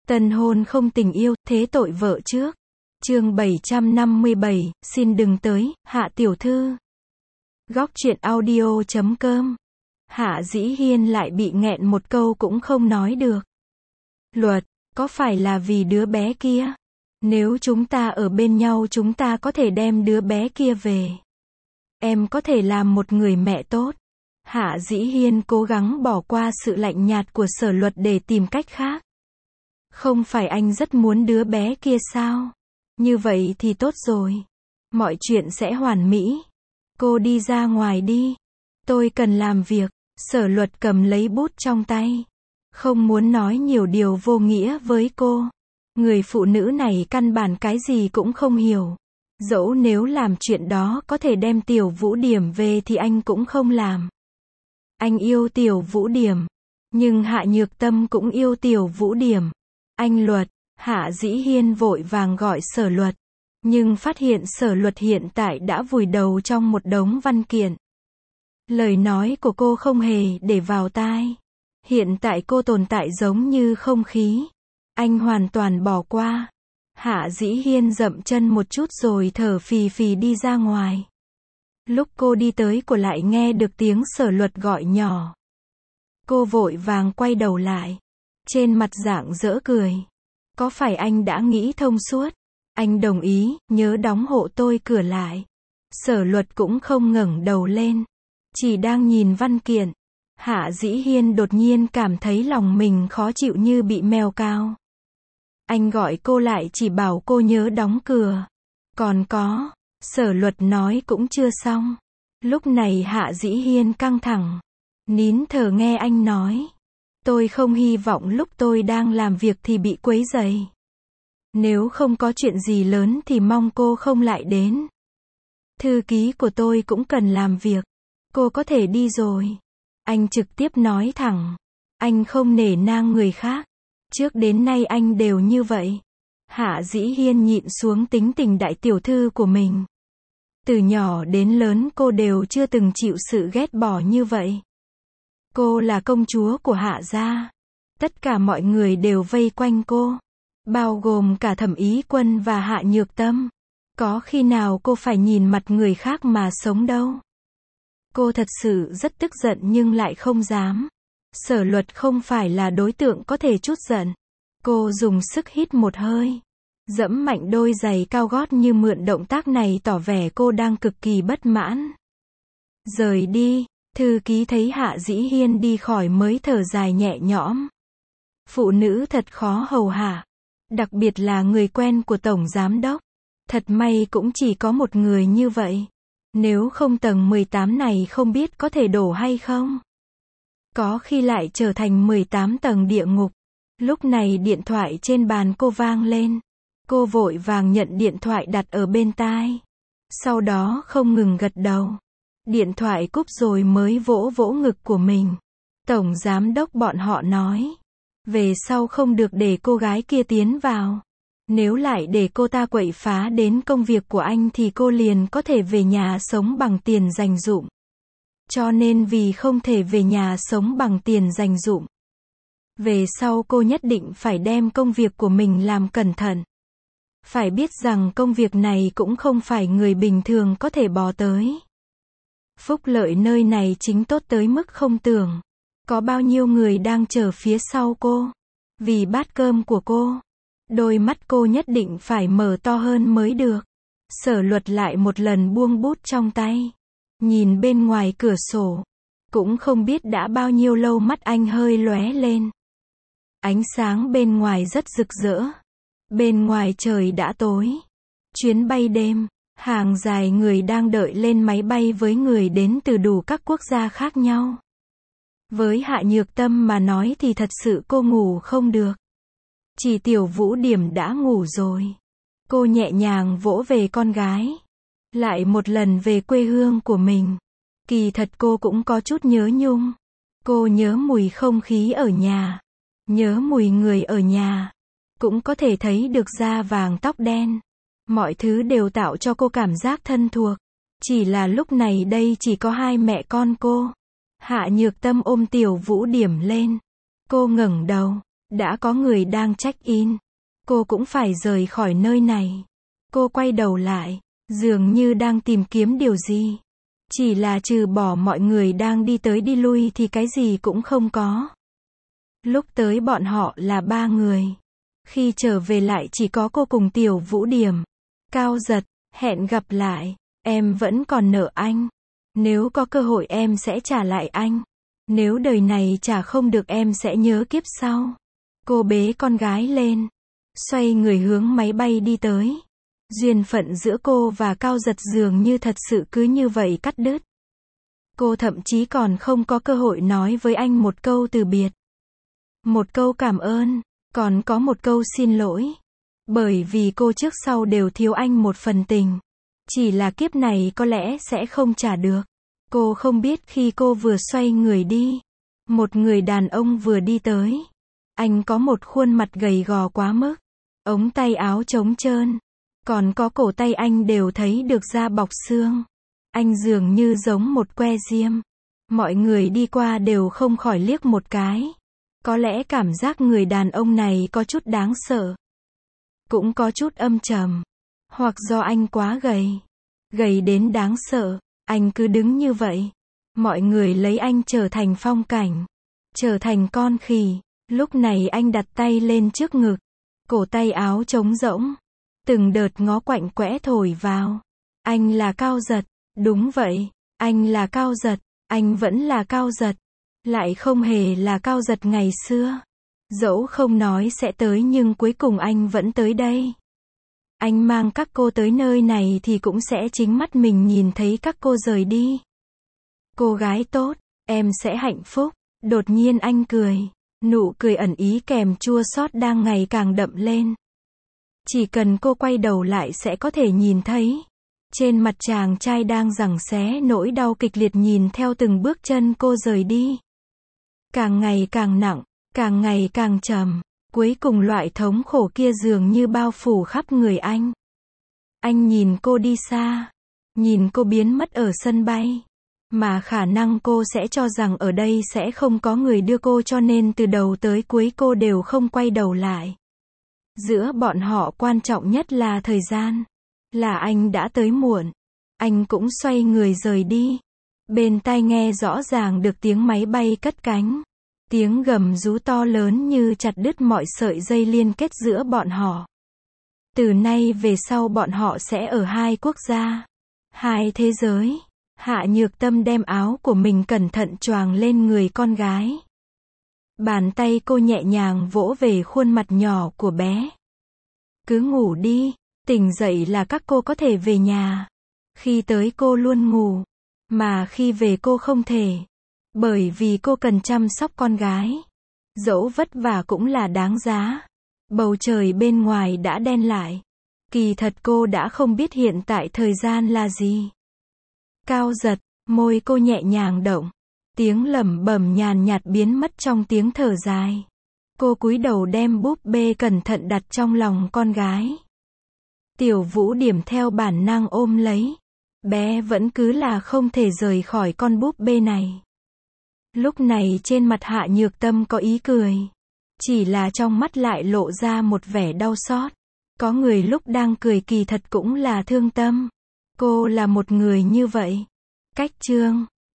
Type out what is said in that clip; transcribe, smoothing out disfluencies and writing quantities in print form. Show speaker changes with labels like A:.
A: Tân hôn không tình yêu, thế tội vợ trước. Chương 757, xin đừng tới, Hạ tiểu thư. Góc truyện audio.com. Hạ Dĩ Hiên lại bị nghẹn một câu cũng không nói được. Luật, có phải là vì đứa bé kia? Nếu chúng ta ở bên nhau chúng ta có thể đem đứa bé kia về. Em có thể làm một người mẹ tốt. Hạ Dĩ Hiên cố gắng bỏ qua sự lạnh nhạt của Sở Luật để tìm cách khác. Không phải anh rất muốn đứa bé kia sao? Như vậy thì tốt rồi. Mọi chuyện sẽ hoàn mỹ. Cô đi ra ngoài đi. Tôi cần làm việc. Sở Luật cầm lấy bút trong tay. Không muốn nói nhiều điều vô nghĩa với cô. Người phụ nữ này căn bản cái gì cũng không hiểu. Dẫu nếu làm chuyện đó có thể đem Tiểu Vũ Điểm về thì anh cũng không làm. Anh yêu Tiểu Vũ Điểm. Nhưng Hạ Nhược Tâm cũng yêu Tiểu Vũ Điểm. Anh Luật, Hạ Dĩ Hiên vội vàng gọi Sở Luật. Nhưng phát hiện Sở Luật hiện tại đã vùi đầu trong một đống văn kiện. Lời nói của cô không hề để vào tai. Hiện tại cô tồn tại giống như không khí. Anh hoàn toàn bỏ qua. Hạ Dĩ Hiên dậm chân một chút rồi thở phì phì đi ra ngoài. Lúc cô đi tới cô lại nghe được tiếng Sở Luật gọi nhỏ. Cô vội vàng quay đầu lại. Trên mặt rạng rỡ cười. Có phải anh đã nghĩ thông suốt? Anh đồng ý, nhớ đóng hộ tôi cửa lại. Sở Luật cũng không ngẩng đầu lên. Chỉ đang nhìn văn kiện. Hạ Dĩ Hiên đột nhiên cảm thấy lòng mình khó chịu như bị mèo cào. Anh gọi cô lại chỉ bảo cô nhớ đóng cửa. Còn có, Sở Luật nói cũng chưa xong. Lúc này Hạ Dĩ Hiên căng thẳng. Nín thở nghe anh nói. Tôi không hy vọng lúc tôi đang làm việc thì bị quấy rầy. Nếu không có chuyện gì lớn thì mong cô không lại đến. Thư ký của tôi cũng cần làm việc. Cô có thể đi rồi. Anh trực tiếp nói thẳng. Anh không nể nang người khác. Trước đến nay anh đều như vậy. Hạ Dĩ Hiên nhịn xuống tính tình đại tiểu thư của mình. Từ nhỏ đến lớn cô đều chưa từng chịu sự ghét bỏ như vậy. Cô là công chúa của Hạ gia. Tất cả mọi người đều vây quanh cô. Bao gồm cả Thẩm Ý Quân và Hạ Nhược Tâm. Có khi nào cô phải nhìn mặt người khác mà sống đâu. Cô thật sự rất tức giận nhưng lại không dám. Sở Luật không phải là đối tượng có thể trút giận. Cô dùng sức hít một hơi. Giẫm mạnh đôi giày cao gót như mượn động tác này tỏ vẻ cô đang cực kỳ bất mãn. Rời đi. Thư ký thấy Hạ Dĩ Hiên đi khỏi mới thở dài nhẹ nhõm. Phụ nữ thật khó hầu hạ. Đặc biệt là người quen của Tổng Giám Đốc. Thật may cũng chỉ có một người như vậy. Nếu không tầng 18 này không biết có thể đổ hay không. Có khi lại trở thành 18 tầng địa ngục. Lúc này điện thoại trên bàn cô vang lên. Cô vội vàng nhận điện thoại đặt ở bên tai. Sau đó không ngừng gật đầu. Điện thoại cúp rồi mới vỗ vỗ ngực của mình. Tổng Giám Đốc bọn họ nói. Về sau không được để cô gái kia tiến vào. Nếu lại để cô ta quậy phá đến công việc của anh thì cô liền có thể về nhà sống bằng tiền dành dụm. Cho nên vì không thể về nhà sống bằng tiền dành dụm. Về sau cô nhất định phải đem công việc của mình làm cẩn thận. Phải biết rằng công việc này cũng không phải người bình thường có thể bò tới. Phúc lợi nơi này chính tốt tới mức không tưởng. Có bao nhiêu người đang chờ phía sau cô. Vì bát cơm của cô. Đôi mắt cô nhất định phải mở to hơn mới được. Sở Luật lại một lần buông bút trong tay. Nhìn bên ngoài cửa sổ. Cũng không biết đã bao nhiêu lâu mắt anh hơi lóe lên. Ánh sáng bên ngoài rất rực rỡ. Bên ngoài trời đã tối. Chuyến bay đêm. Hàng dài người đang đợi lên máy bay với người đến từ đủ các quốc gia khác nhau. Với Hạ Nhược Tâm mà nói thì thật sự cô ngủ không được. Chỉ Tiểu Vũ Điểm đã ngủ rồi. Cô nhẹ nhàng vỗ về con gái. Lại một lần về quê hương của mình. Kỳ thật cô cũng có chút nhớ nhung. Cô nhớ mùi không khí ở nhà. Nhớ mùi người ở nhà. Cũng có thể thấy được da vàng tóc đen. Mọi thứ đều tạo cho cô cảm giác thân thuộc. Chỉ là lúc này đây chỉ có hai mẹ con cô. Hạ Nhược Tâm ôm Tiểu Vũ Điểm lên. Cô ngẩng đầu. Đã có người đang check-in. Cô cũng phải rời khỏi nơi này. Cô quay đầu lại, dường như đang tìm kiếm điều gì. Chỉ là trừ bỏ mọi người đang đi tới đi lui thì cái gì cũng không có. Lúc tới bọn họ là 3 người. Khi trở về lại chỉ có cô cùng Tiểu Vũ Điểm. Cao Giật, hẹn gặp lại. Em vẫn còn nợ anh. Nếu có cơ hội em sẽ trả lại anh. Nếu đời này trả không được em sẽ nhớ kiếp sau. Cô bế con gái lên. Xoay người hướng máy bay đi tới. Duyên phận giữa cô và Cao Giật dường như thật sự cứ như vậy cắt đứt. Cô thậm chí còn không có cơ hội nói với anh một câu từ biệt. Một câu cảm ơn, còn có một câu xin lỗi. Bởi vì cô trước sau đều thiếu anh một phần tình. Chỉ là kiếp này có lẽ sẽ không trả được. Cô không biết khi cô vừa xoay người đi. Một người đàn ông vừa đi tới. Anh có một khuôn mặt gầy gò quá mức. Ống tay áo trống trơn. Còn có cổ tay anh đều thấy được da bọc xương. Anh dường như giống một que diêm. Mọi người đi qua đều không khỏi liếc một cái. Có lẽ cảm giác người đàn ông này có chút đáng sợ. Cũng có chút âm trầm. Hoặc do anh quá gầy. Gầy đến đáng sợ. Anh cứ đứng như vậy. Mọi người lấy anh trở thành phong cảnh. Trở thành con khỉ. Lúc này anh đặt tay lên trước ngực. Cổ tay áo trống rỗng. Từng đợt ngó quạnh quẽ thổi vào. Anh là Cao Giật. Đúng vậy. Anh là Cao Giật. Anh vẫn là Cao Giật. Lại không hề là Cao Giật ngày xưa. Dẫu không nói sẽ tới nhưng cuối cùng anh vẫn tới đây. Anh mang các cô tới nơi này thì cũng sẽ chính mắt mình nhìn thấy các cô rời đi. Cô gái tốt, em sẽ hạnh phúc. Đột nhiên anh cười. Nụ cười ẩn ý kèm chua xót đang ngày càng đậm lên. Chỉ cần cô quay đầu lại sẽ có thể nhìn thấy. Trên mặt chàng trai đang giằng xé nỗi đau kịch liệt nhìn theo từng bước chân cô rời đi. Càng ngày càng nặng, càng ngày càng trầm. Cuối cùng loại thống khổ kia dường như bao phủ khắp người anh. Anh nhìn cô đi xa. Nhìn cô biến mất ở sân bay. Mà khả năng cô sẽ cho rằng ở đây sẽ không có người đưa cô cho nên từ đầu tới cuối cô đều không quay đầu lại. Giữa bọn họ quan trọng nhất là thời gian. Là anh đã tới muộn. Anh cũng xoay người rời đi. Bên tai nghe rõ ràng được tiếng máy bay cất cánh. Tiếng gầm rú to lớn như chặt đứt mọi sợi dây liên kết giữa bọn họ. Từ nay về sau bọn họ sẽ ở hai quốc gia. Hai thế giới. Hạ Nhược Tâm đem áo của mình cẩn thận choàng lên người con gái. Bàn tay cô nhẹ nhàng vỗ về khuôn mặt nhỏ của bé. Cứ ngủ đi, tỉnh dậy là các cô có thể về nhà. Khi tới cô luôn ngủ, mà khi về cô không thể. Bởi vì cô cần chăm sóc con gái. Dẫu vất vả cũng là đáng giá. Bầu trời bên ngoài đã đen lại. Kỳ thật cô đã không biết hiện tại thời gian là gì. Cao Giật, môi cô nhẹ nhàng động. Tiếng lẩm bẩm nhàn nhạt biến mất trong tiếng thở dài. Cô cúi đầu đem búp bê cẩn thận đặt trong lòng con gái. Tiểu Vũ Điểm theo bản năng ôm lấy. Bé vẫn cứ là không thể rời khỏi con búp bê này. Lúc này trên mặt Hạ Nhược Tâm có ý cười. Chỉ là trong mắt lại lộ ra một vẻ đau xót. Có người lúc đang cười kỳ thật cũng là thương tâm. Cô là một người như vậy. Cách chương